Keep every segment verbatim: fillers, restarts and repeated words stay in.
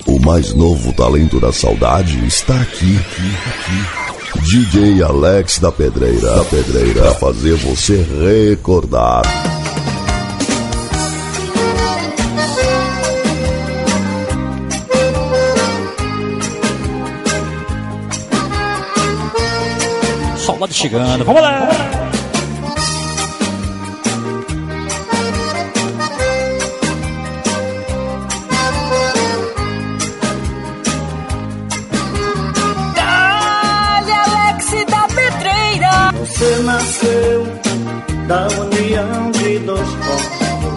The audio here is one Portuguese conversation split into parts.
O mais novo talento da saudade está aqui, aqui, aqui. D J Alex da Pedreira, da Pedreira, pra fazer você recordar. Saudade chegando, vamos lá! Vamos lá. Você nasceu da união de dois corpos,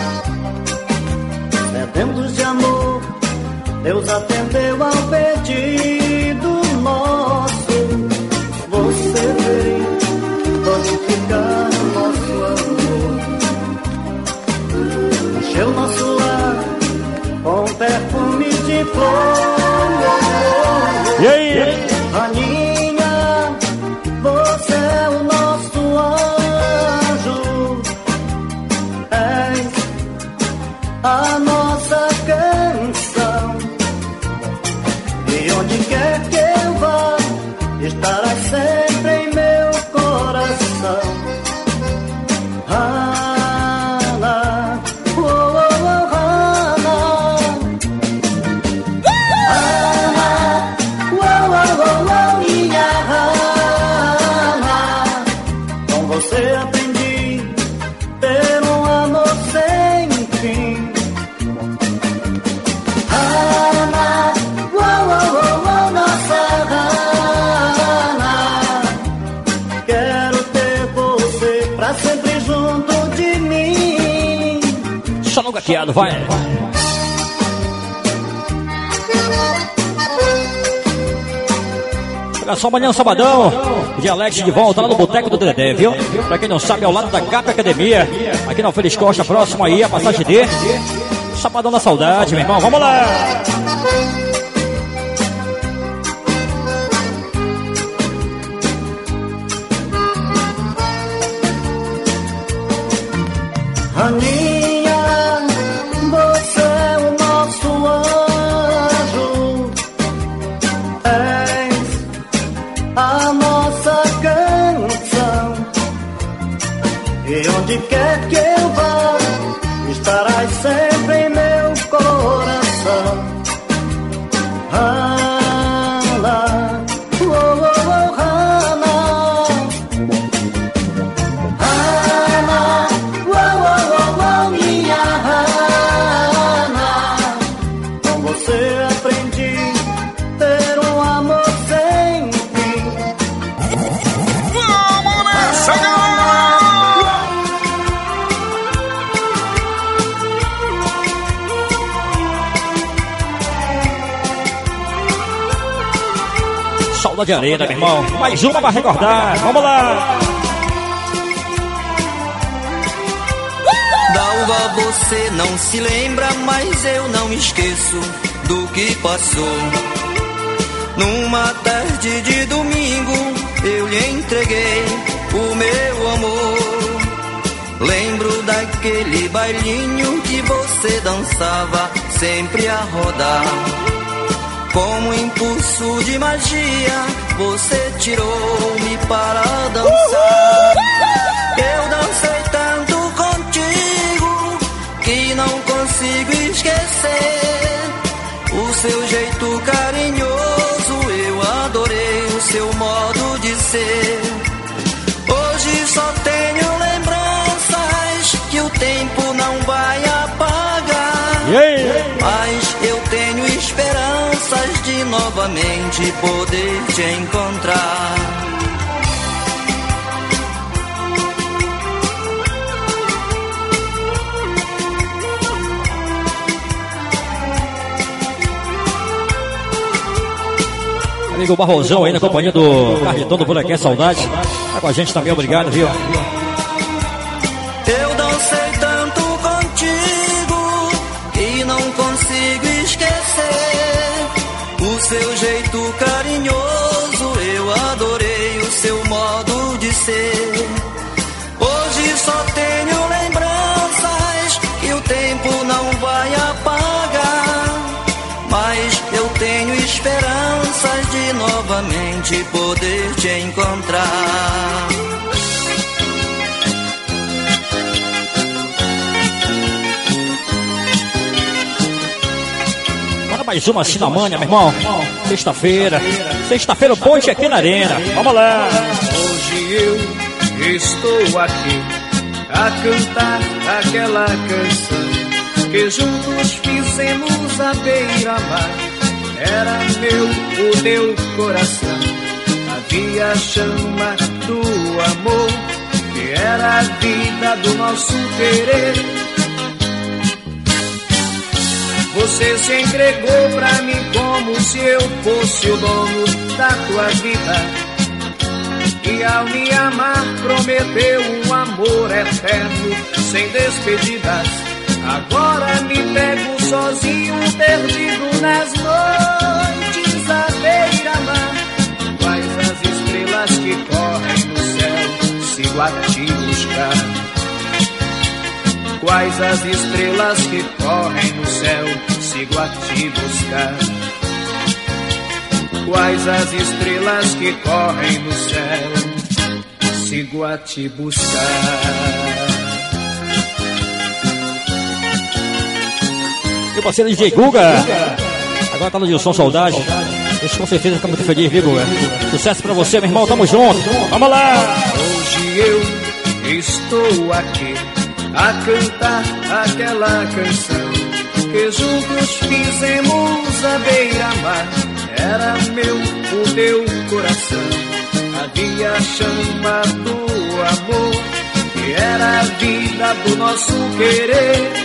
sedentos de amor, Deus atendeu ao pedido nosso. Você veio fortificar nosso amor, encheu nosso lar com perfume de flor. E aí? Aninha, você é o nosso anjo, és a nossa canção, e onde quer que eu vá, estarás sempre em meu coração. Ana, oh, oh, oh, Ana, Ana, oh, oh, oh, oh, minha Ana. Com você aprendi ter um amor sem fim. Ana, oh, oh, oh, oh, nossa Ana. Quero ter você pra sempre junto de mim. Só no gateado, vai! Olha só, amanhã, sabadão, de Alex de volta lá no Boteco do Dedé, viu? Pra quem não sabe, é ao lado da Cap Academia, aqui na Feliz Costa, próximo aí, a passagem D. Sabadão da saudade, meu irmão, vamos lá! Aninha, você é o nosso anjo, és a nossa canção, e onde quer que eu vá, estarás sempre em meu coração. Ana, oh, oh, oh, Ana, Ana, oh, oh, oh, oh, minha Ana. Com você aprendi ter um amor sem fim. Vamos nessa, Saudade de arena, meu irmão. Mais uma pra recordar. Vamos lá. Dalva, você não se lembra, mas eu não me esqueço do que passou. Numa tarde de domingo, eu lhe entreguei o meu amor. Lembro daquele bailinho que você dançava sempre a rodar. Com um impulso de magia, você tirou-me para dançar. Eu dancei tanto contigo que não consigo esquecer. O seu jeito carinhoso, eu adorei o seu modo de ser. Hoje só tenho lembranças que o tempo não vai apagar. Yeah. Mas eu tenho esperanças de novamente poder te encontrar. Amigo Barrosão aí na companhia do Carlitão do Bonequinha Saudade. Tá com a gente também, obrigado, viu? Eu dancei tanto contigo que não consigo esquecer. O seu jeito carinhoso, eu adorei o seu modo de ser. Hoje só tenho lembranças que o tempo não vai apagar. Mas novamente poder te encontrar. Mais uma Sinamânia, meu irmão. Sexta-feira. Sexta-feira o ponte aqui na arena. Vamos lá. Hoje eu estou aqui a cantar aquela canção que juntos fizemos à beira-mar. Era meu, o teu coração. Havia a chama do amor, que era a vida do nosso querer. Você se entregou pra mim como se eu fosse o dono da tua vida. E ao me amar prometeu um amor eterno, sem despedidas. Agora me pego sozinho, perdido nas noites à beira-mar. Quais as estrelas que correm no céu, sigo a te buscar. Quais as estrelas que correm no céu, sigo a te buscar. Quais as estrelas que correm no céu, sigo a te buscar. Meu parceiro D J Guga, agora tá no Dilson Saudade. Esse com certeza fica muito feliz, viu, Guga? Sucesso pra você, meu irmão, tamo junto. Vamos lá! Hoje eu estou aqui a cantar aquela canção que juntos fizemos à beira-mar. Era meu, o teu coração. Havia a chama do amor, que era a vida do nosso querer.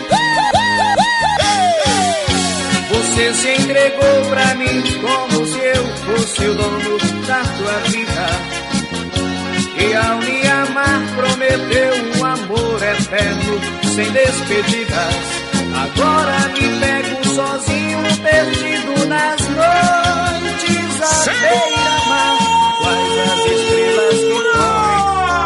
Você se entregou pra mim como se eu fosse o dono da tua vida. E ao me amar prometeu um amor eterno, sem despedidas. Agora me pego sozinho, perdido nas noites à beira-mar. Quais as estrelas que correm.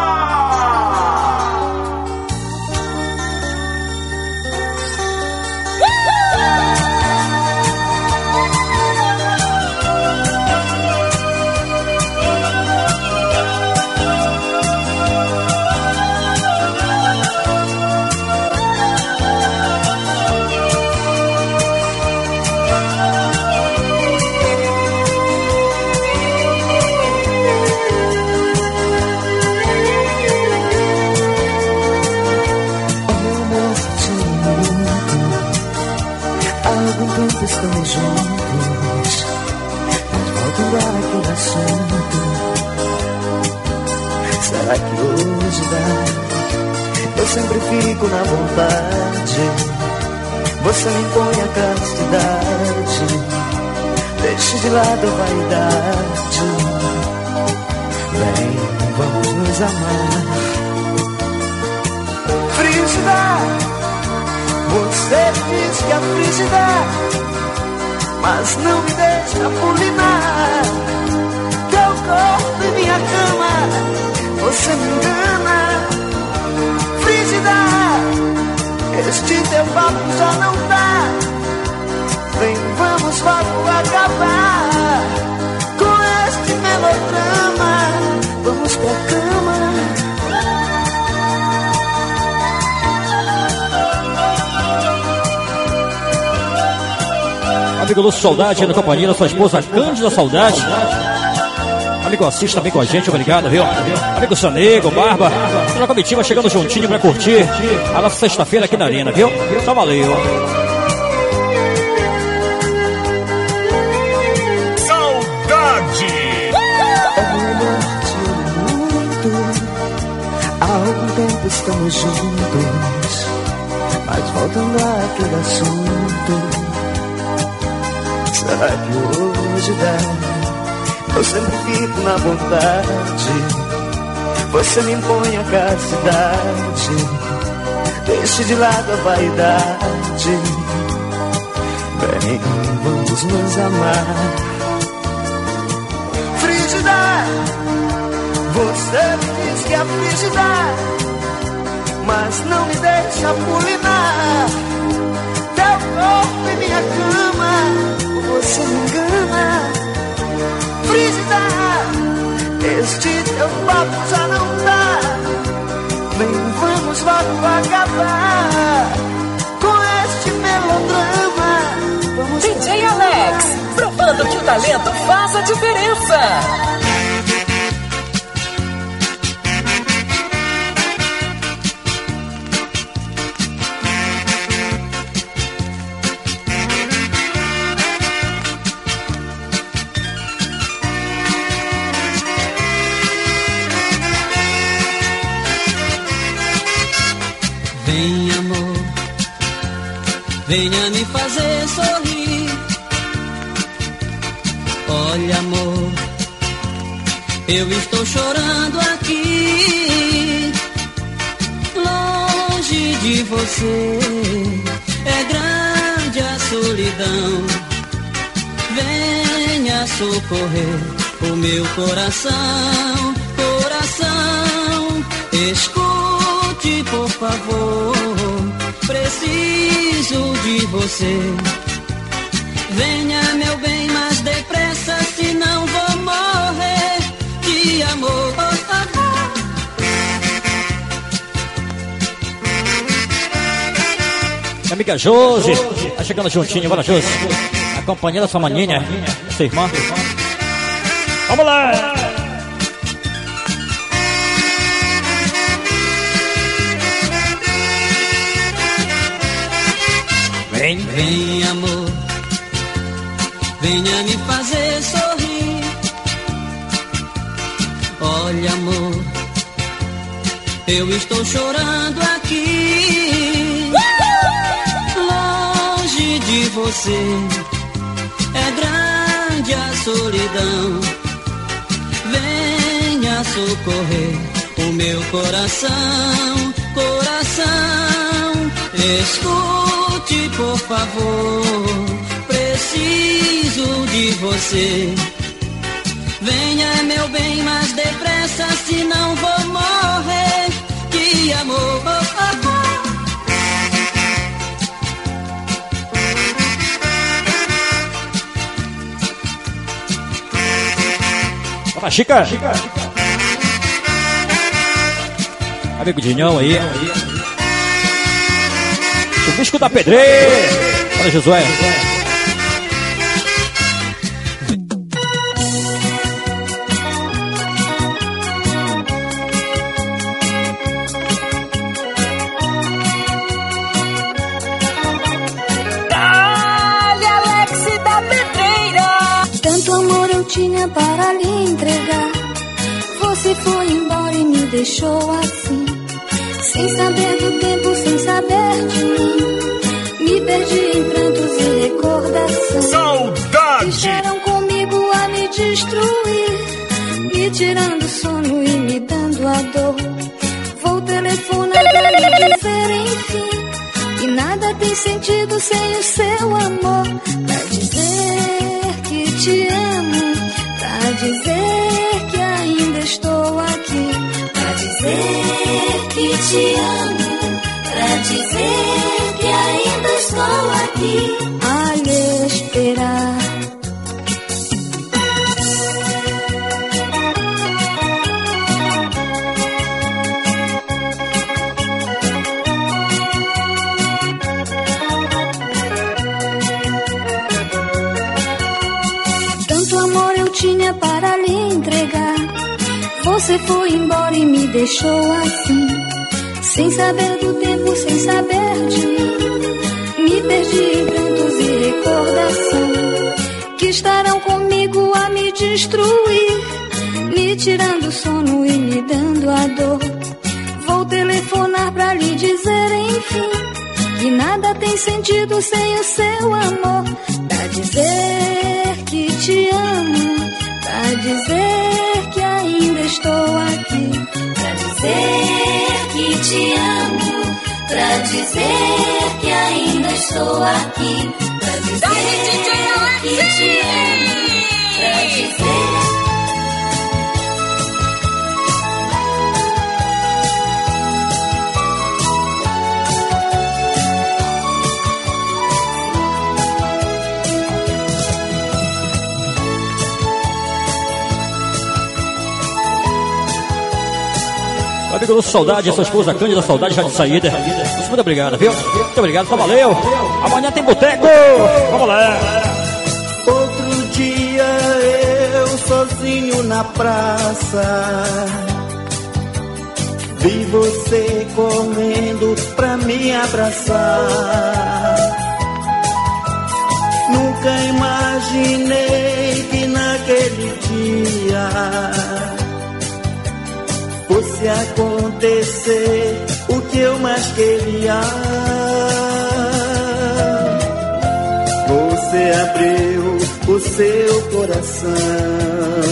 Estamos juntos, mas voltando àquele assunto. Será que hoje dá? Eu sempre fico na vontade. Você me impõe a castidade. Deixe de lado a vaidade. Vem, vamos nos amar. Frígida, você diz que a frígida, mas não me deixa pulinar teu corpo e minha cama. Você me engana, frígida. Este teu papo já não dá. Vem, vamos logo acabar com este melodrama. Vamos pra cama. Amigo Lúcio Saudade, na companhia da sua esposa Cândida Saudade. Amigo, assista também com a gente, obrigado, viu? Amigo Sanego, Barba, toda a comitiva chegando juntinho pra curtir a nossa sexta-feira aqui na arena, viu? Só valeu. Saudade! É melhor te muito. Há algum tempo estamos juntos, mas voltando àquele assunto. Será que hoje dá? Eu sempre fico na vontade. Você me impõe a castidade. Deixe de lado a vaidade. Bem, vamos nos amar. Frígida, você diz que é frígida, mas não me deixa pulinar teu corpo e minha cama. Você me engana, frígida. este teu papo já não dá. Vem, vamos logo acabar com este melodrama. Vamos D J Alex, provando que o talento faz a diferença. Vem, amor, venha me fazer sorrir. Olha, amor, eu estou chorando aqui, longe de você. É grande a solidão. Venha socorrer o meu coração, coração. Escute, por favor, preciso de você. Venha, meu bem, mais depressa, senão vou morrer de amor. Minha amiga Josi, tá chegando juntinho, bora Josi. A companhia da sua maninha, sua irmã. Vamos lá! Vem, vem, amor, venha me fazer sorrir. Olha, amor, eu estou chorando aqui, longe de você. É grande a solidão. Venha socorrer o meu coração, coração. Escute, por favor, preciso de você. Venha, meu bem, mais depressa, senão vou morrer de amor. Bora, Chica! Amigo Dinhão aí. Chuvisco da Pedreira. Olha, Josué. Dale, Alex da Pedreira. Tanto amor eu tinha para lhe entregar. Você foi embora e me deixou assim, sem saber do tempo, sem saber de mim. Me perdi em prantos e recordação. Saudade! Deixaram comigo a me destruir, me tirando o sono e me dando a dor. Vou telefonar pra lhe dizer enfim que nada tem sentido sem o seu amor. Pra dizer que te amo, pra dizer que ainda estou aqui, pra dizer que te amo, pra dizer que ainda estou aqui a lhe esperar. Tanto amor eu tinha para lhe entregar. Você foi embora e me deixou assim, sem saber do tempo, sem saber de mim. Me perdi em prantos e recordação, que estarão comigo a me destruir, me tirando o sono e me dando a dor. Vou telefonar pra lhe dizer enfim que nada tem sentido sem o seu amor. Pra dizer que te amo, pra dizer que ainda estou aqui, pra dizer que te amo, pra dizer que ainda estou aqui, pra dizer que te amo, pra dizer. Meu amigo Lúcio Saudade, a sua esposa Cândida Saudade já de saída. Muito obrigado, viu? Muito obrigado, tá valeu. Amanhã tem boteco. Vamos lá. Outro dia eu sozinho na praça, vi você correndo pra me abraçar. Nunca imaginei que naquele dia fosse acontecer o que eu mais queria. Você abriu o seu coração,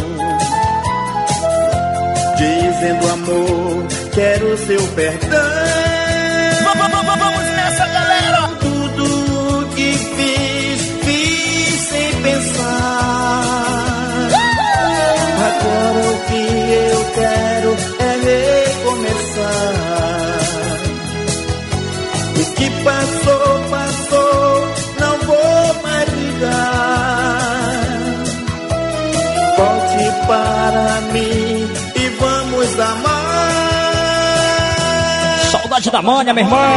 dizendo amor, quero seu perdão. Vamos nessa, galera! Tudo que fiz, fiz sem pensar. Agora o que eu quero é recomeçar. O que passou, passou, não vou mais ligar. Volte para mim e vamos amar. Saudade da manha, minha irmã.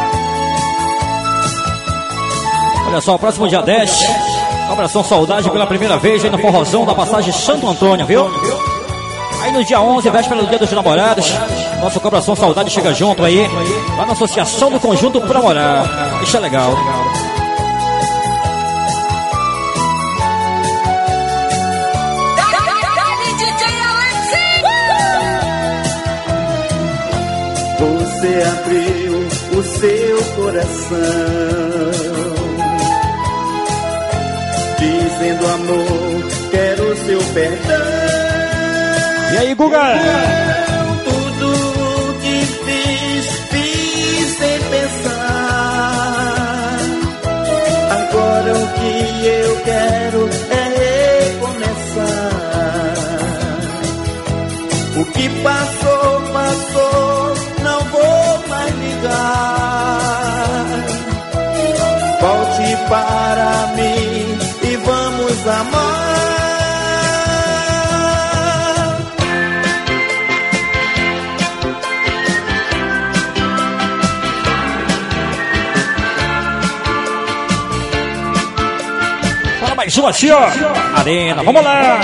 Olha só, o próximo dia dez. Abração Saudade pela primeira vez aí no forrozão da passagem Santo Antônio, viu? Aí no dia onze, véspera do Dia dos Namorados, nosso Coração Saudade chega junto aí, lá na Associação do Conjunto Pra Morar. Isso é legal. Você abriu o seu coração, dizendo amor, quero seu perdão. E aí, Guga? Tudo que fiz, fiz sem pensar. Agora o que eu quero é recomeçar. O que passou, passou, não vou mais ligar. Volte para mim e vamos amar. Mais uma assim, ó. Arena, vamos lá.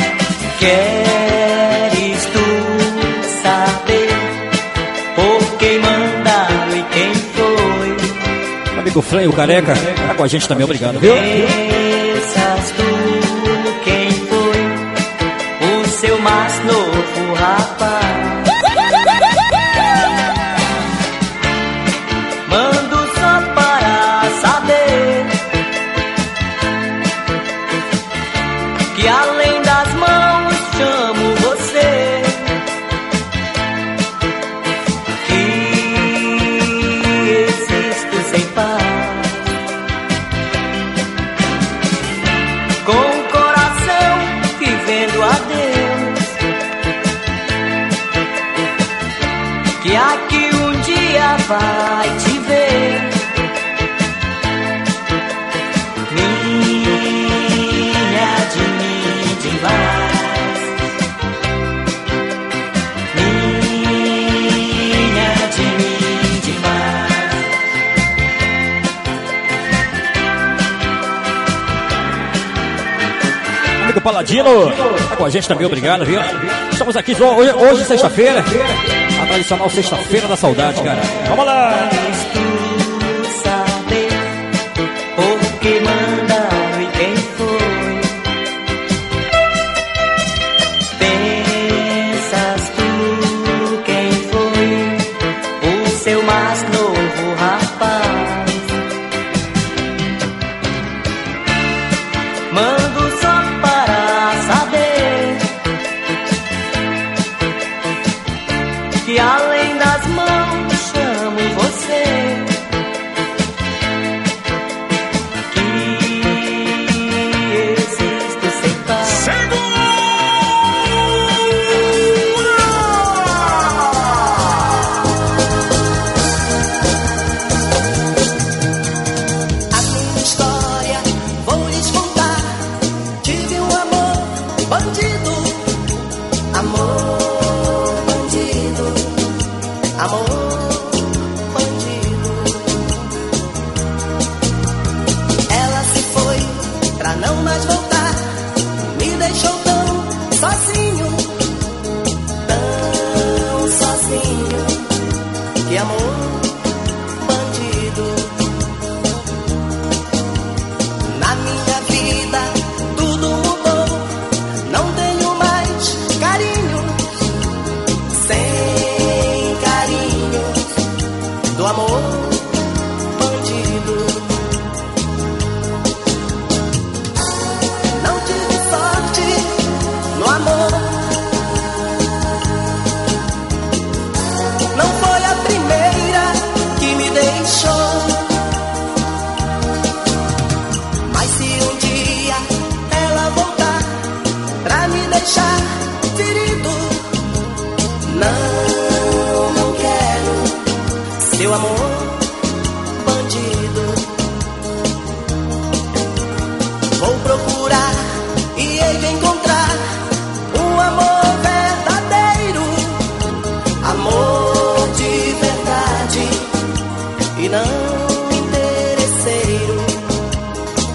Queres tu saber por quem mandaram e quem foi? Meu amigo Freio Careca tá com a gente também, obrigado, viu? Pensas tu quem foi o seu mais novo rapaz? Mando só para saber que além das mãos chamo você, que existo sem paz, com o coração vivendo a Deus, que aqui um dia vai te ver. Minha de mim demais, minha de mim demais. Amigo Paladino tá com a gente também, obrigado, viu? Estamos aqui hoje, hoje sexta-feira, a tradicional sexta-feira da saudade, cara. Vamos lá! Saber por que mandaram e quem foi? Pensas tu quem foi o seu mais novo rapaz? Mando só para saber que além das mãos chamo você,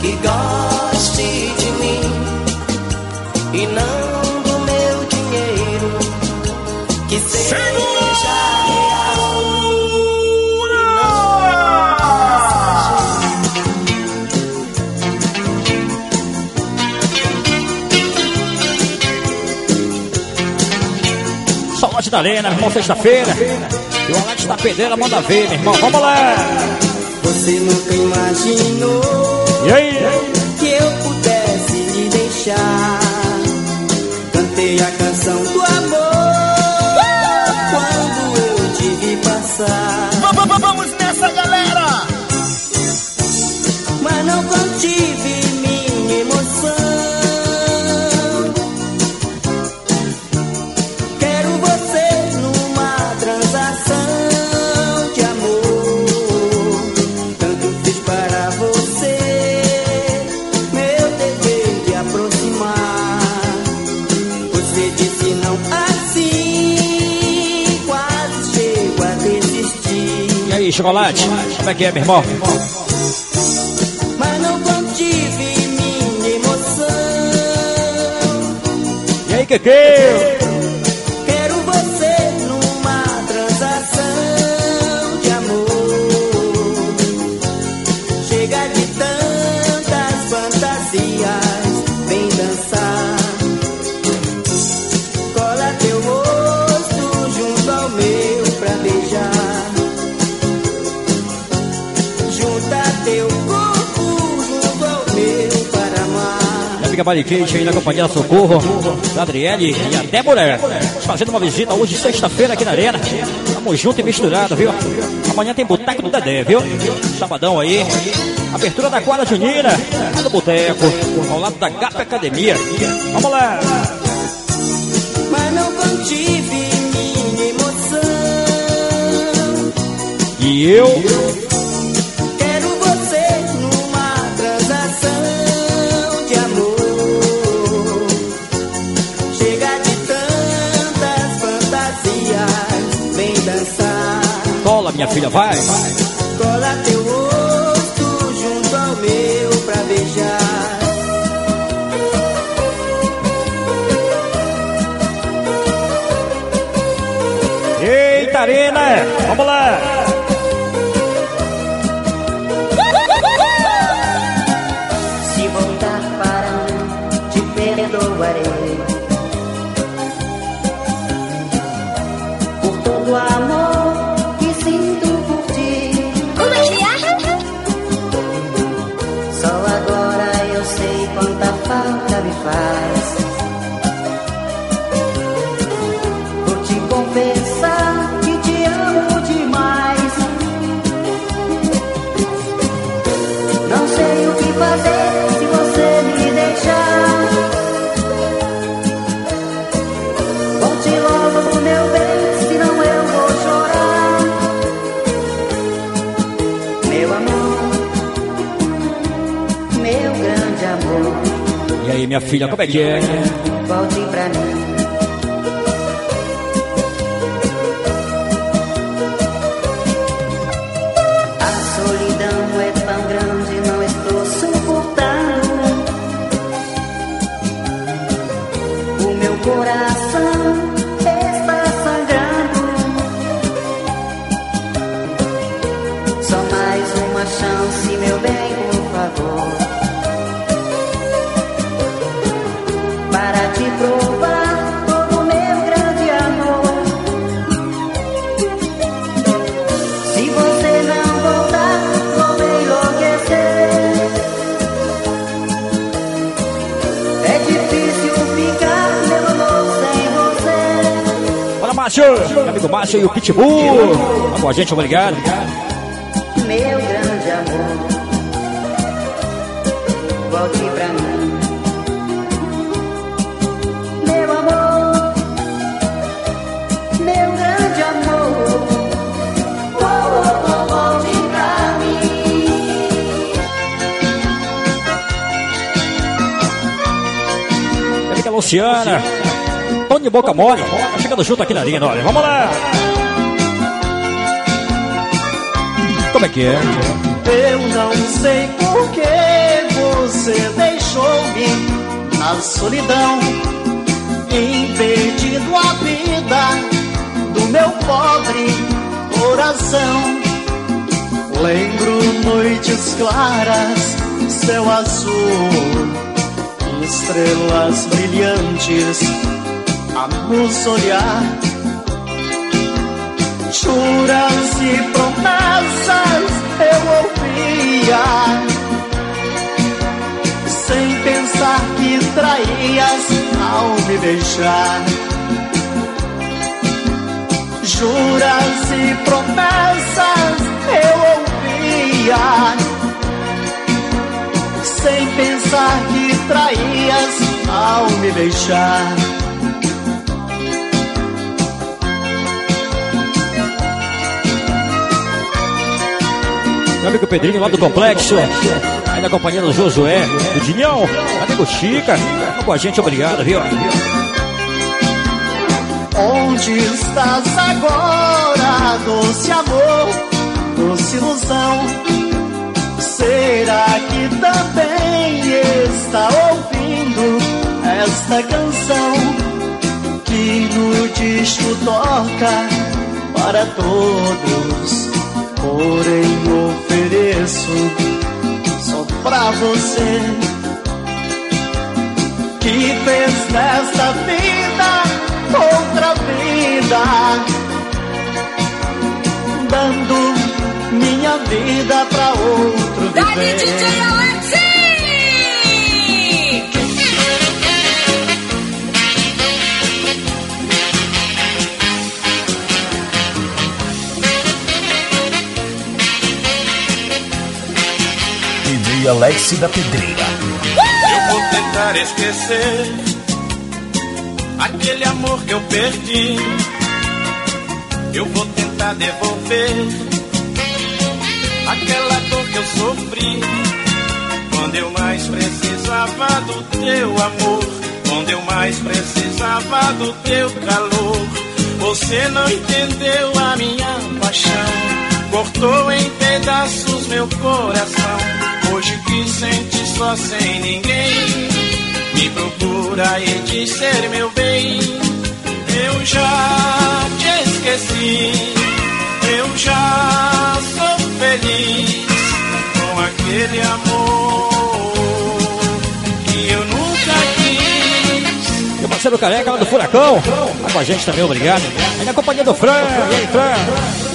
que goste de mim e não do meu dinheiro, que seja real. Saudade da Lena, irmão, sexta-feira. E o Alex da Pedreira manda ver, meu irmão. Vamos lá! Você nunca imaginou e aí? que eu pudesse lhe deixar. Cantei a canção do amor quando eu te vi passar. Vamos nessa, galera! Mas não contive minha emoção. Quero você numa transação de amor. Tanto fiz para você, meu dever de aproximar. Você disse não assim, quase chego a desistir. E aí, Chocolate? Como é que é, meu irmão? Mas não contive minha emoção. E aí, Keke? Quero você numa transação de amor. Chega de tantas fantasias, vem dançar. Cola teu rosto junto ao meu pra beijar. Junta teu corpo junto ao meu para amar. Já fica Bariquete aí na companhia da Socorro, da Adriele e a Débora. Fazendo uma visita hoje, sexta-feira, aqui na Arena. Tamo junto e misturado, viu? Amanhã tem Boteco do Dedé, viu? Sabadão aí. Abertura da quadra junina, lá do Boteco, ao lado da Gap Academia. Vamos lá! Mas não contive minha emoção. E eu? Quero você numa transação de amor. Chega de tantas fantasias, vem dançar. Cola, minha filha, vai! Cola teu rosto junto ao meu pra beijar. Eita, Arena! Vamos lá! Se voltar para mim, te perdoarei por todo o amor que sinto por ti. Como é que é? Só agora eu sei quanta falta me faz. Vou te confessar que te amo demais. Não sei o que fazer se você me deixar. Volte logo, meu bem, senão eu vou chorar. Meu amor, meu grande amor, E aí, minha filha, como é que é? volte pra mim. A solidão é tão grande, não estou suportando. O meu coração está sangrando. Só mais uma chance, meu bem, por favor, para te provar todo o meu grande amor. Se você não voltar, vou enlouquecer. É difícil ficar, meu amor, sem você. Fala, Márcio! Meu amigo Márcio e o Pitbull! Tá com a gente, obrigado. Meu grande amor, volte pra mim. Meu amor, meu grande amor, oh, oh, oh, volte pra mim. Minha amiga Luciana, Tony Boca Mole, tá chegando junto aqui na linha, olha, vamos lá! Como é que é? Eu não sei por que você deixou-me na solidão, impedindo a vida do meu pobre coração. Lembro noites claras, céu azul, estrelas brilhantes a nos olhar. Juras e promessas eu ouvia, sem pensar que traías ao me beijar. Juras e promessas eu ouvia, sem pensar que traías ao me beijar. Meu amigo Pedrinho lá do Complexo, aí na companhia do Josué, do Dinhão, amigo Chica, com a gente, obrigado, viu? Onde estás agora, doce amor, doce ilusão? Será que também está ouvindo esta canção que no disco toca para todos? Porém ofereço só pra você, que fez desta vida outra vida, dando minha vida pra outro viver. Dale, D J Alex! D J Alex da Pedreira. Eu vou tentar esquecer aquele amor que eu perdi. Eu vou tentar devolver aquela dor que eu sofri, quando eu mais precisava do teu amor, quando eu mais precisava do teu calor. Você não entendeu a minha paixão, cortou em pedaços meu coração. Hoje que sente só sem ninguém, me procura e diz ser meu bem. Eu já te esqueci, eu já sou feliz com aquele amor que eu nunca quis. Meu parceiro Careca lá do Furacão, tá com a gente também, obrigado. Aí na companhia do Fran, e aí, Fran?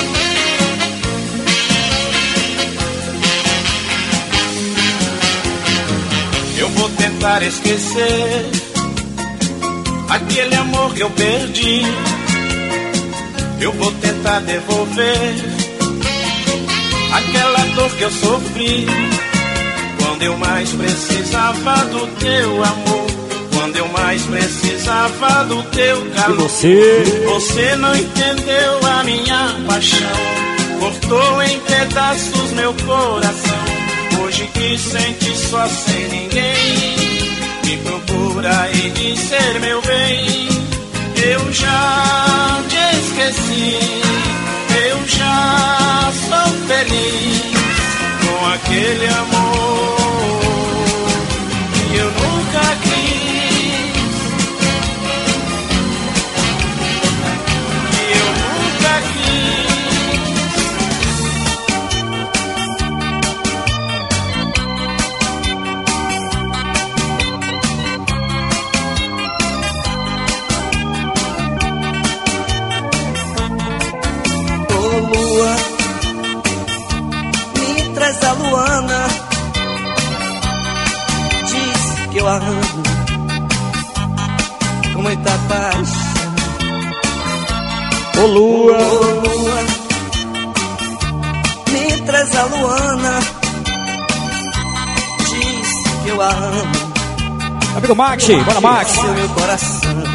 Eu vou tentar esquecer aquele amor que eu perdi. Eu vou tentar devolver aquela dor que eu sofri, quando eu mais precisava do teu amor, quando eu mais precisava do teu calor. Você? Você não entendeu a minha paixão, cortou em pedaços meu coração. Hoje que sente só sem ninguém, me procura e diz ser meu bem. Eu já te esqueci, eu já sou feliz com aquele amor que eu nunca quis, que eu nunca quis. Lua, me traz a Luana, diz que eu a amo com muita paixão. Ô Lua, ô Lua, me traz a Luana, diz que eu a amo. Amigo Max, bora Max. Meu coração.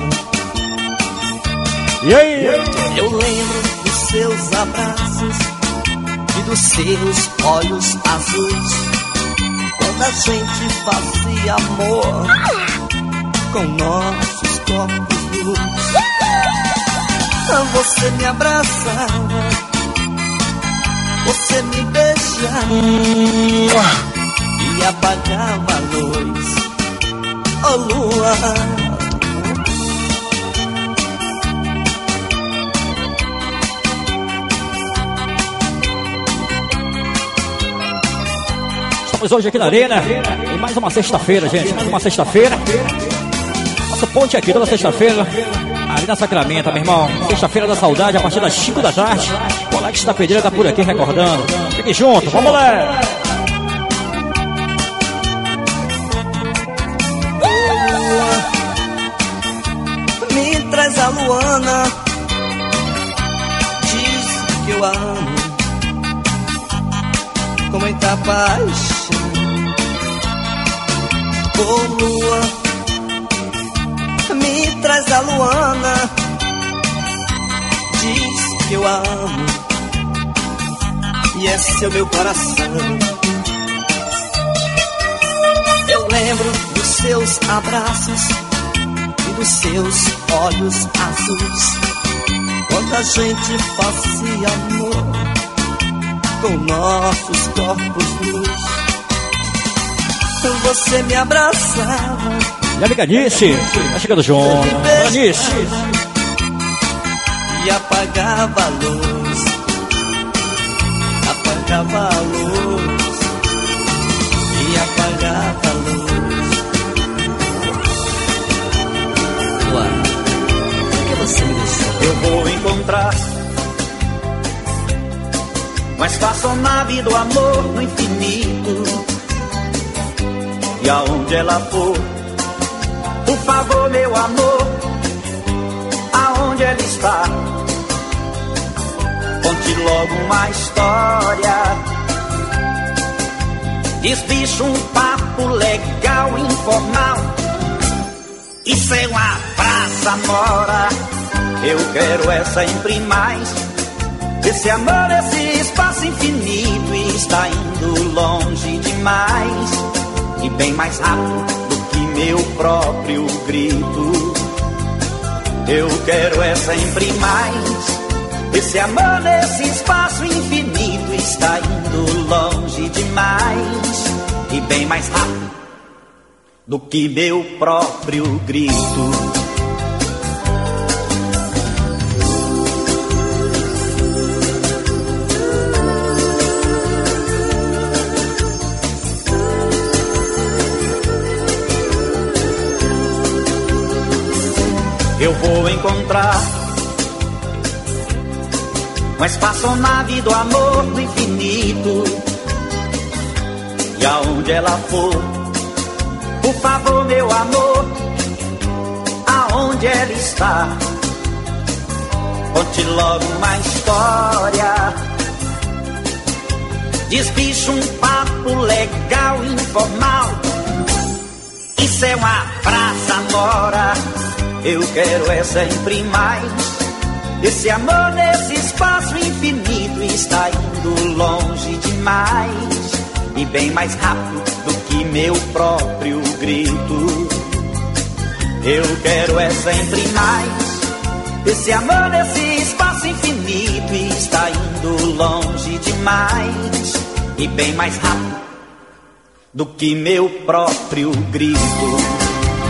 E aí? Eu lembro seus abraços e dos seus olhos azuis, quando a gente fazia amor com nossos corpos nus. Você me abraçava, você me beijava, e e apagava a luz. Ô lua, estamos hoje aqui na Arena e mais uma sexta-feira, gente, mais uma sexta-feira. Nosso ponte aqui toda sexta-feira, ali na Sacramento, meu irmão. Sexta-feira da saudade, a partir das cinco da tarde. O Alex da Pedreira tá por aqui recordando. Fique junto, vamos lá! me traz a Luana, diz que eu amo com muita paixão. Ô lua, me traz a Luana, diz que eu amo, e esse é o meu coração. Eu lembro dos seus abraços e dos seus olhos azuis, quando a gente fazia amor com nossos corpos nus. Você me abraçava. Minha amiga Nice, tá chegando junto. Nice. E apagava a luz, apagava a luz, e apagava a luz. Luan, por que você me deixou? Eu vou encontrar uma espaçonave do amor no infinito, e aonde ela for, por favor, meu amor, aonde ela está, conte logo uma história. Desbicha um papo legal, informal. Isso é uma praça mora, eu quero é sempre mais. Esse amor, esse espaço infinito está indo longe demais, e bem mais rápido do que meu próprio grito. Eu quero é sempre mais. Esse amor nesse espaço infinito está indo longe demais, e bem mais rápido do que meu próprio grito. Eu vou encontrar uma espaçonave do amor do infinito, e aonde ela for, por favor, meu amor, aonde ela está, conte logo uma história. Desbicha um papo legal, informal. Isso é uma praça mora, eu quero é sempre mais. Esse amor nesse espaço infinito está indo longe demais, e bem mais rápido do que meu próprio grito. Eu quero é sempre mais. Esse amor nesse espaço infinito está indo longe demais, e bem mais rápido do que meu próprio grito.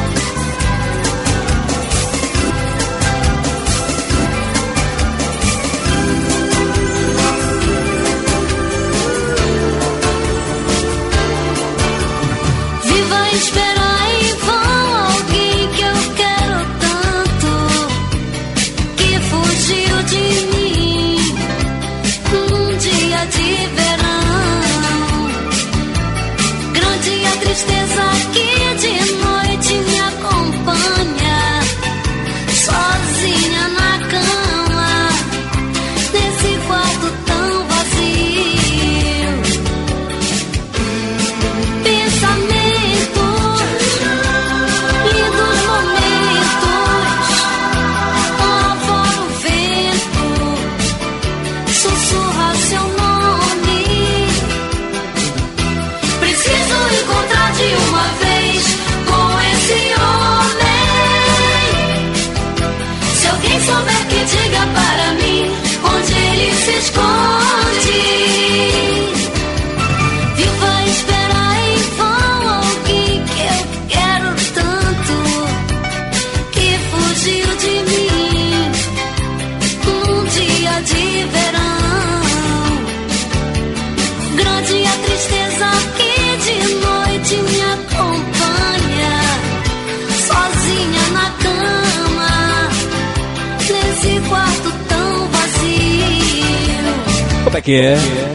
Esperar em vão alguém que eu quero tanto, que fugiu de mim num dia de verão. Grande a tristeza que de noite me acompanha, sozinha na cama, nesse quarto tão vazio. Pensamento Como é que é?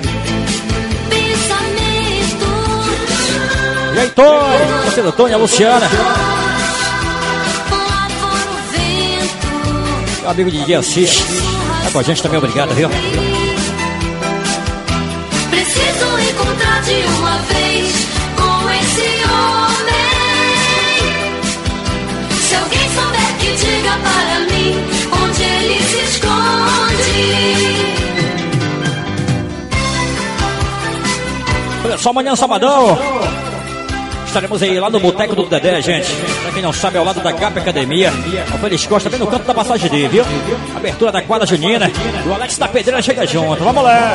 E aí, Tony? Você do Tony, a Luciana. Meu amigo de dia assiste. Tá com a gente também, obrigado, viu? Preciso encontrar de uma vez com esse homem. Se alguém souber que diga para mim onde ele se esconde. Olha só, amanhã, sabadão, estaremos aí lá no Boteco do Dedé, gente. Pra quem não sabe, é ao lado da Cap Academia. O Feliz Costa, bem no canto da passagem D, viu? Abertura da quadra junina. O Alex da Pedreira chega junto. Vamos lá!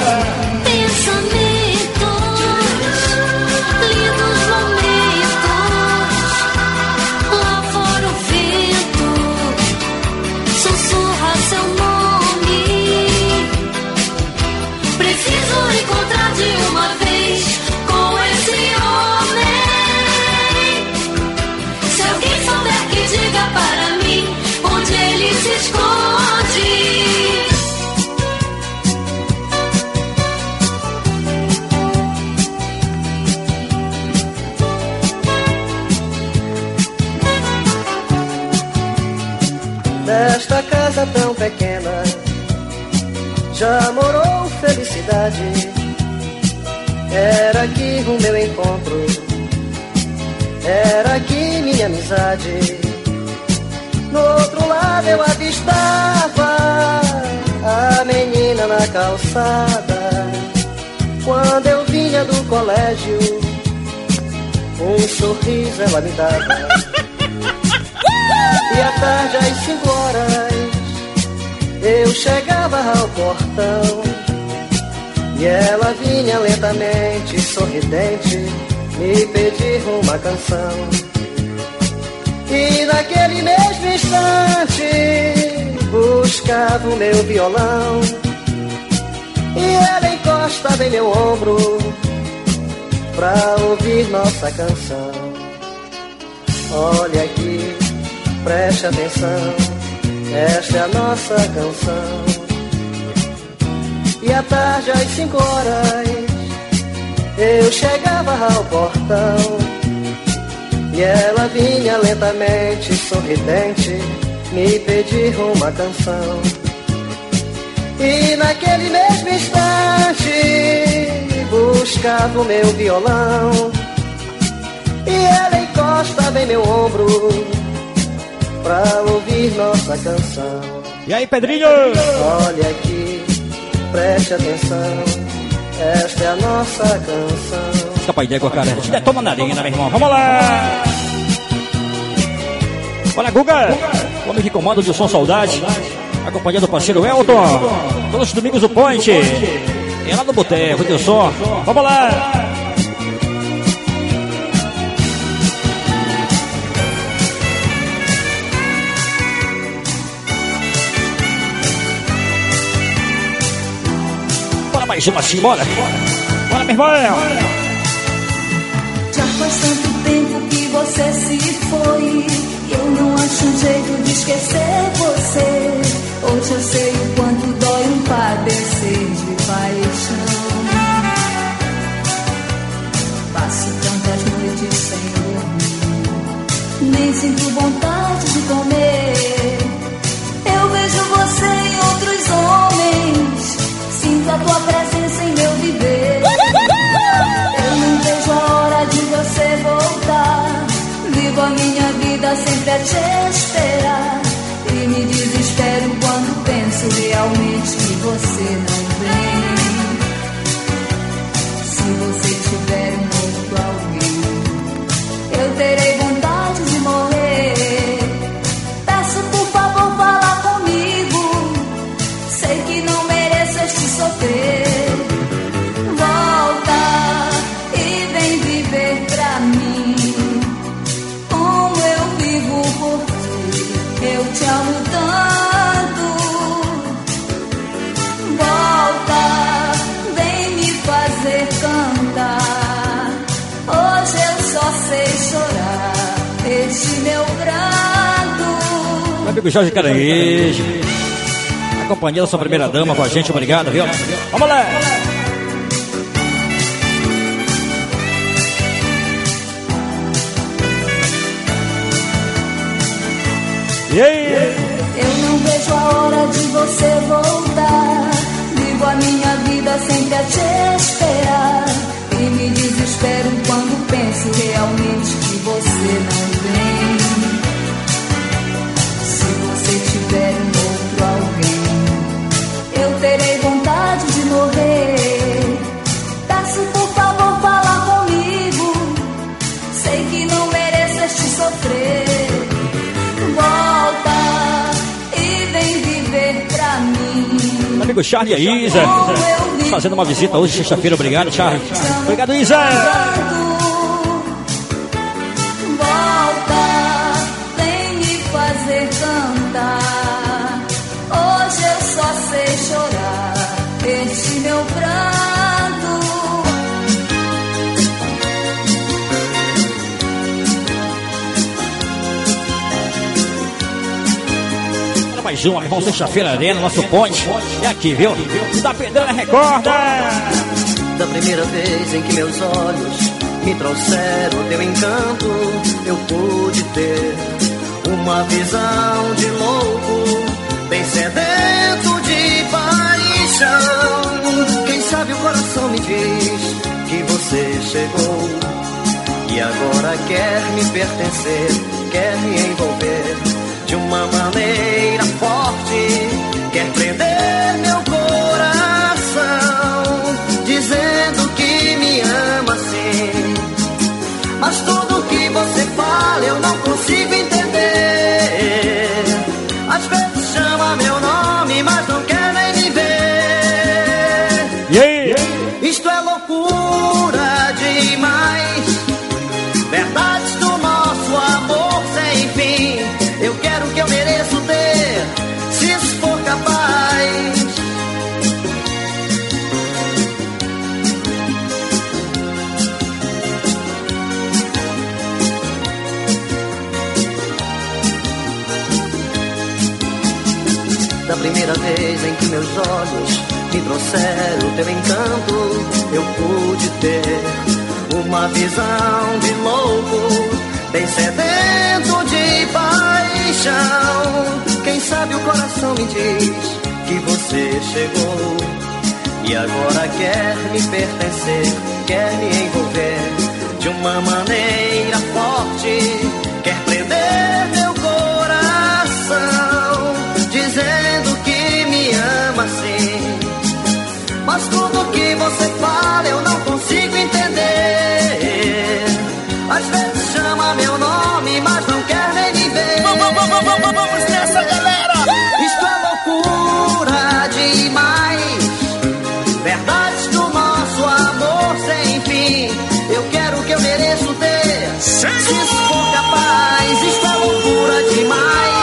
Nesta casa tão pequena já morou felicidade. Era aqui o meu encontro, era aqui minha amizade. No outro lado eu avistava a menina na calçada. Quando eu vinha do colégio, um sorriso ela me dava. E à tarde às cinco horas eu chegava ao portão e ela vinha lentamente, sorridente, me pedir uma canção. E naquele mesmo instante buscava o meu violão e ela encostava em meu ombro pra ouvir nossa canção. Olha aqui, preste atenção, esta é a nossa canção. E à tarde às cinco horas eu chegava ao portão e ela vinha lentamente, sorridente, me pedir uma canção. E naquele mesmo instante buscava o meu violão e ela encostava em meu ombro pra ouvir nossa canção. E aí, Pedrinho? Olha aqui, preste atenção, esta é a nossa canção. Escapa ideia com a cara, te detona na narina, meu irmão. Vamos lá! Olha, Guga, o homem que comanda do Som Saudade, acompanhado do parceiro Elton, todos os domingos o Point. E lá no Boteco do Som. Vamos lá! Mais uma assim, bora! Bora, meu irmão! Já faz tanto tempo que você se foi, eu não acho um jeito de esquecer você. Hoje eu sei o quanto dói um padecer de paixão. Passo tantas noites sem dormir, nem sinto vontade de comer. Eu vejo você em outros homens, sinto a tua presença em meu viver. Eu não vejo a hora de você voltar. Vivo a minha vida sempre a te esperar e me desespero quando penso realmente que você não vem. Se você tiver um outro alguém, eu terei vontade de morrer. Peço por favor, fala comigo. Sei que não mereço este sofrer. Volta e vem viver pra mim como eu vivo por ti. Eu te amo tanto. Volta, vem me fazer cantar. Hoje eu só sei chorar este meu pranto. Meu amigo Jorge Caranguejo, companhia da sua primeira dama com a gente, obrigado, viu? Vamos lá! E aí? Eu não vejo a hora de você voltar. Vivo a minha vida sempre a te esperar. E me desespero quando penso realmente que você não vem. Se você tiver um outro alguém, eu terei vontade de morrer. Peço por favor, fala comigo. Sei que não mereço este sofrer. Volta e vem viver pra mim. Meu amigo Charlie e a Isa fazendo uma visita hoje, sexta-feira. Obrigado, Charlie. Obrigado, Isa. Volta, vem me fazer cantar. Hoje eu só sei chorar este meu pranto. Mais uma, meu irmão, sexta-feira arena, nosso ponte. É aqui, viu? Da Pedreira recorda! Da primeira vez em que meus olhos me trouxeram teu encanto, eu pude ter uma visão de louco, bem sedento de paixão. Quem sabe o coração me diz que você chegou e agora quer me pertencer, quer me envolver de uma maneira forte, quer prender meu coração, dizendo que me ama sim. Mas tudo que você fala eu não consigo entender. Às vezes chama meu nome, mas não quer nem me ver. Yeah. Isto é loucura demais, verdades do nosso amor sem fim. Eu quero o que eu mereço ter, se isso for capaz. Da primeira vez em que meus olhos me trouxeram teu encanto, eu pude ter uma visão de louco, bem sedento de paixão. Quem sabe o coração me diz que você chegou e agora quer me pertencer, quer me envolver de uma maneira forte, quer prender meu coração, dizendo que me ama sim. Mas tudo que você fala eu não consigo entender. Às vezes chama meu nome, mas não quer nem me ver. Vamos, vamos, vamos, vamos nessa, galera! Isto é loucura demais, verdades do nosso amor sem fim. Eu quero o que eu mereço ter, se isso for capaz. Isto é loucura demais.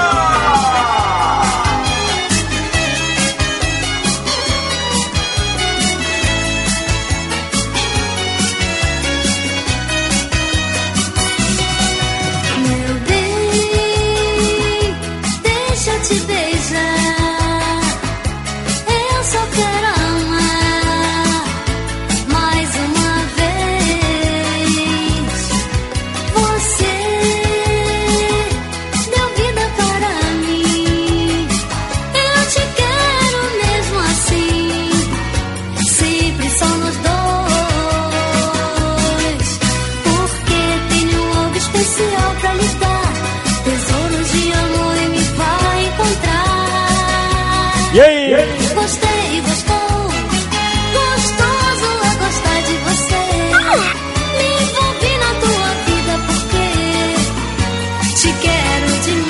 Yeah. Gostei, gostou, gostoso é gostar de você. Me envolvi na tua vida porque te quero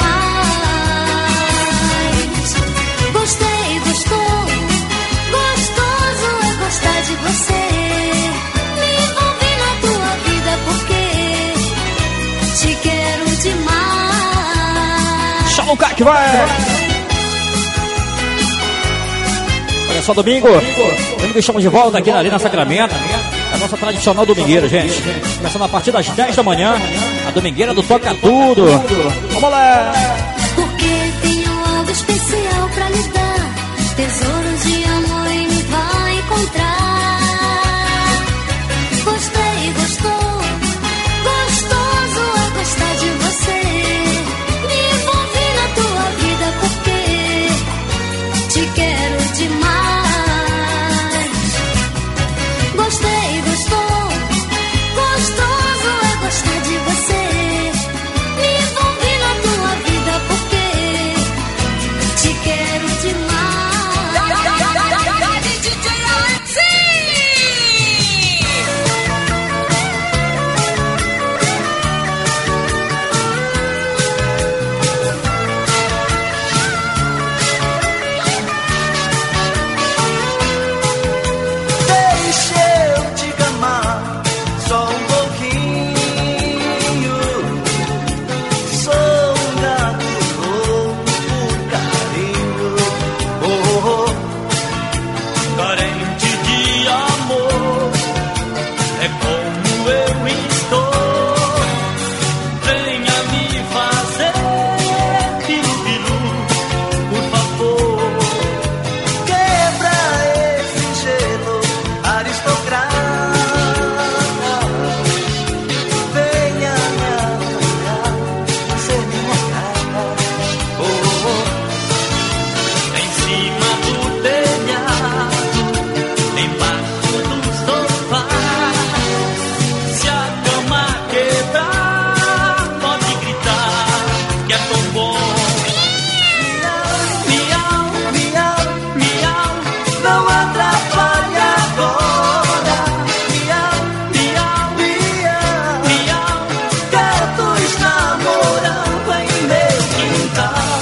demais. Gostei, gostou, gostoso é gostar de você. Me envolvi na tua vida porque te quero demais. Chama o cara que vai! Olha só, domingo, domingo estamos de volta aqui na Arena Sacramento. A nossa tradicional domingueira, gente. Começando a partir das dez da manhã, a domingueira do Toca Tudo. Vamos lá! Porque tenho algo especial pra lhe dar. tesouros de amor em vai encontrar. Gostei, gostou, gostoso é gostar de você. Me envolvi na tua vida porque te quero demais. Gostei, gostou, gostoso é gostar de você. Me envolvi na tua vida porque te quero demais. D J Alex! Deixa eu te amar só um pouquinho. Sou um gato louco por carinho, oh, oh, oh. Carente de amor, é como eu estou. Venha me fazer pilu-pilu, por favor. Quebra esse gelo aristocrata. Venha me abraçar, ser minha cara, oh, oh, oh. Em cima do telhado, embaixo do sofá. Se a cama quebrar, pode gritar que é tão bom. Miau, miau, miau, não atrapalhe agora. Miau, miau, miau, miau, gatos namorando em meu quintal.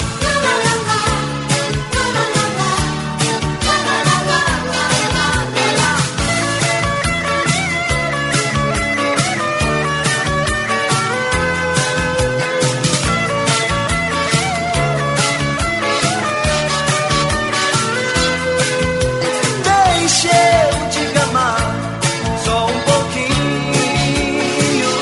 Deixa eu te amar só um pouquinho.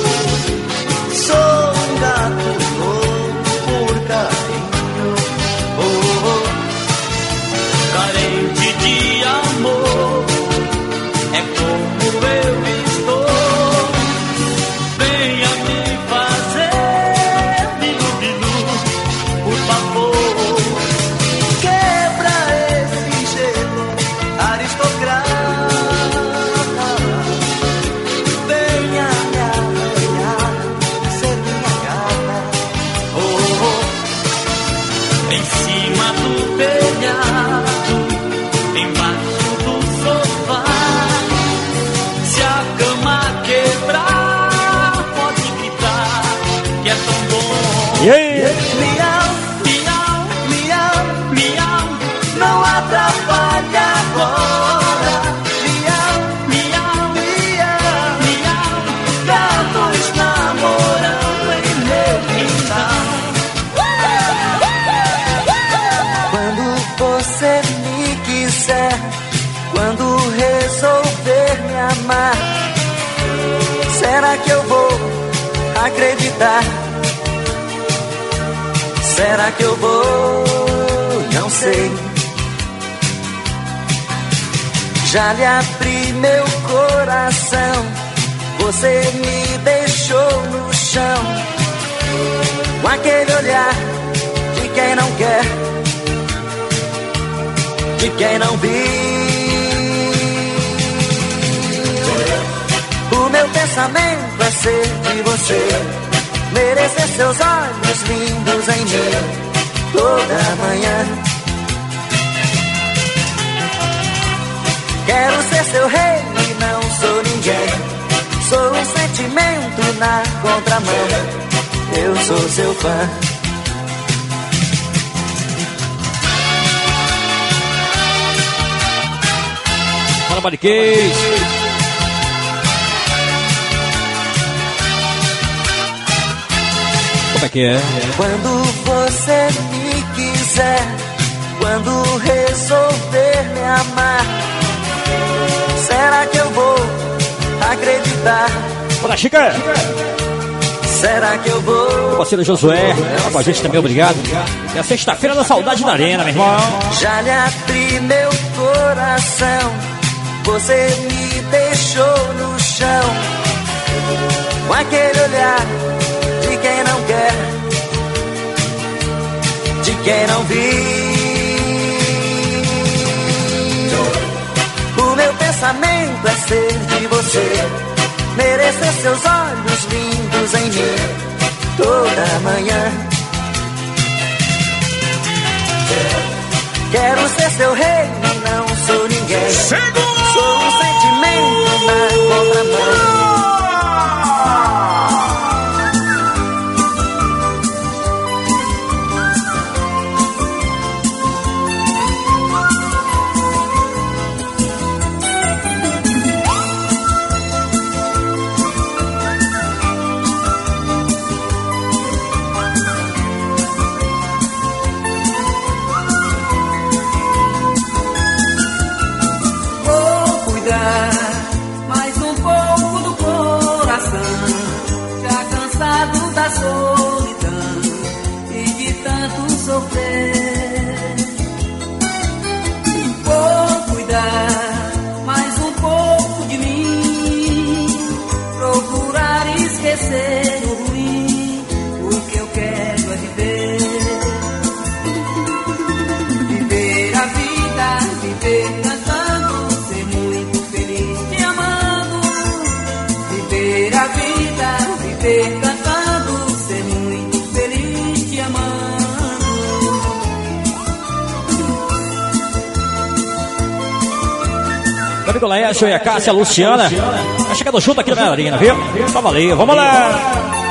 Sou um gato louco por carinho, oh, oh. Carente de amor, é como eu estou. Venha me fazer bilu-bilu, por favor. Quebra esse gelo aristocrata. Venha me arranhar, ser minha gata, oh, oh. Em cima do telhado, embaixo do sofá. Se a cama quebrar, pode gritar que é tão bom. E aí? Miau, miau, miau, miau, não atrapalhe agora. Miau, miau, miau, miau, gatos namorando em meu quintal. Quando você me quiser, quando resolver me amar, será que eu vou acreditar? Será que eu vou? Não sei. Já lhe abri meu coração, você me deixou no chão, com aquele olhar de quem não quer, de quem não viu. O meu pensamento é ser de você, merecer seus olhos lindos em mim toda manhã. Quero ser seu rei e não sou ninguém. Sou um sentimento na contramão. Eu sou seu fã. Fala, Mariquês. Como é que é? Quando você me quiser, quando resolver me amar, será que eu vou acreditar? Bora, Chica! Será que eu vou? O parceiro Josué, tá com a gente também, obrigado. É a sexta-feira da saudade na arena, meu irmão. Já lhe abri meu coração, você me deixou no chão, com aquele olhar de quem não quer, de quem não viu. O meu pensamento é ser de você, merecer seus olhos lindos em mim toda manhã. Quero ser seu rei, não sou ninguém. Segura! Sou um sentimento na contramão. Da solidão e de tanto sofrer, vou cuidar mais um pouco de mim, procurar esquecer o ruim, o que eu quero é viver, viver a vida, viver cantando, ser muito feliz te amando, viver a vida, viver cantando. Meu amigo Laércio e a Cássia, a Luciana, tá chegando junto aqui na arena, viu? Tá valeu, vamos lá!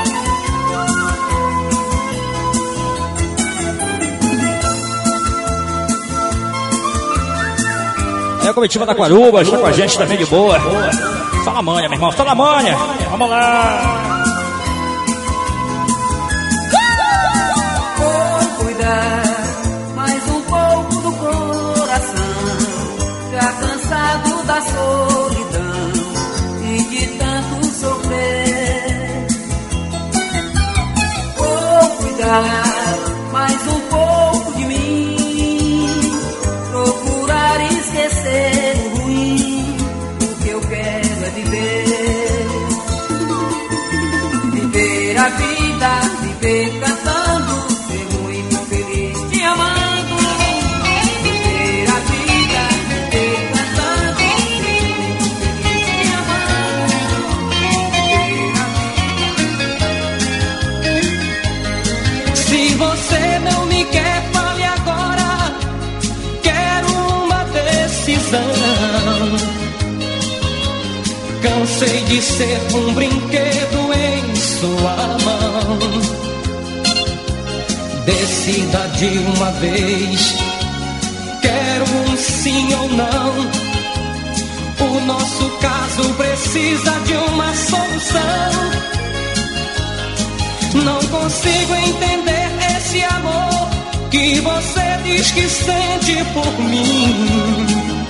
É a comitiva da Quaruba, está com a gente também de boa. Só na manha, meu irmão, só na manha! Vamos lá! Vou cuidar mais um pouco do coração, já cansado da solidão e de tanto sofrer. Vou cuidar mais um pouco de mim, procurar esquecer o ruim, o que eu quero é viver, viver a vida, viver cantando, ser muito feliz te amando, viver a vida, viver cantando, ser muito feliz te amando, viver a vida. Se você não me quer, fale agora, quero uma decisão. Cansei de ser um brinquedo em sua mão. Decida de uma vez, quero um sim ou não. O nosso caso precisa de uma solução. Não consigo entender esse amor que você diz que sente por mim.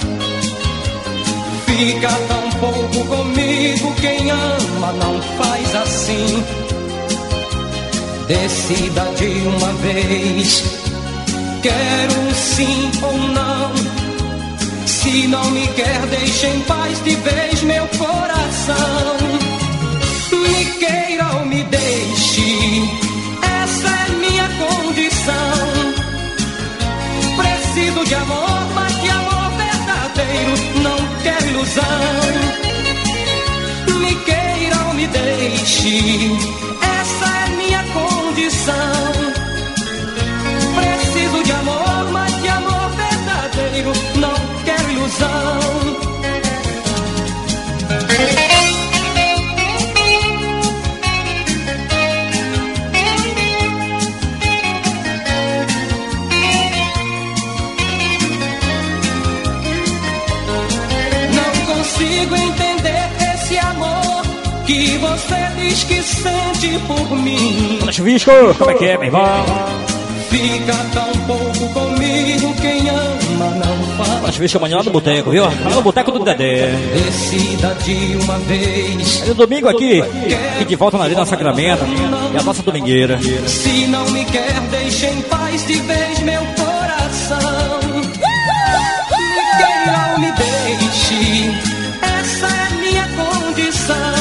Fica tão pouco comigo, quem ama não faz assim. Decida de uma vez, quero um sim ou não. Se não me quer, deixe em paz de vez meu coração. Me queira ou me deixe, essa é minha condição. Preciso de amor, mas de amor verdadeiro, não quero ilusão. Me queira ou me deixe, essa é minha condição. Preciso de amor, mas de amor verdadeiro, não quero ilusão. Não consigo entender esse amor que você diz que sente por mim. Chuvisco, como é que é, meu irmão? Fica tão pouco comigo, quem ama ama, não faz. Mas veja amanhã lá no boteco, viu? Lá no boteco do Dedé. Decida de uma vez. É no domingo aqui, e de volta na Arena Sacramento. E a nossa domingueira. Se não me quer, deixe em paz de vez meu coração. Me queira ou me deixe, essa é minha condição.